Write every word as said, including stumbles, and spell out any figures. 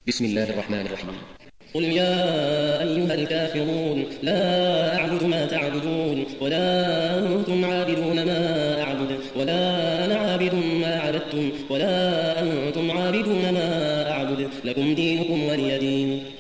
بسم الله الرحمن الرحيم. قل يا أيها الكافرون لا أعبد ما تعبدون ولا أنتم عابدون ما أعبد ولا أنا عابد ما عبدتم ولا أنتم عابدون ما أعبد لكم دينكم ولي دين.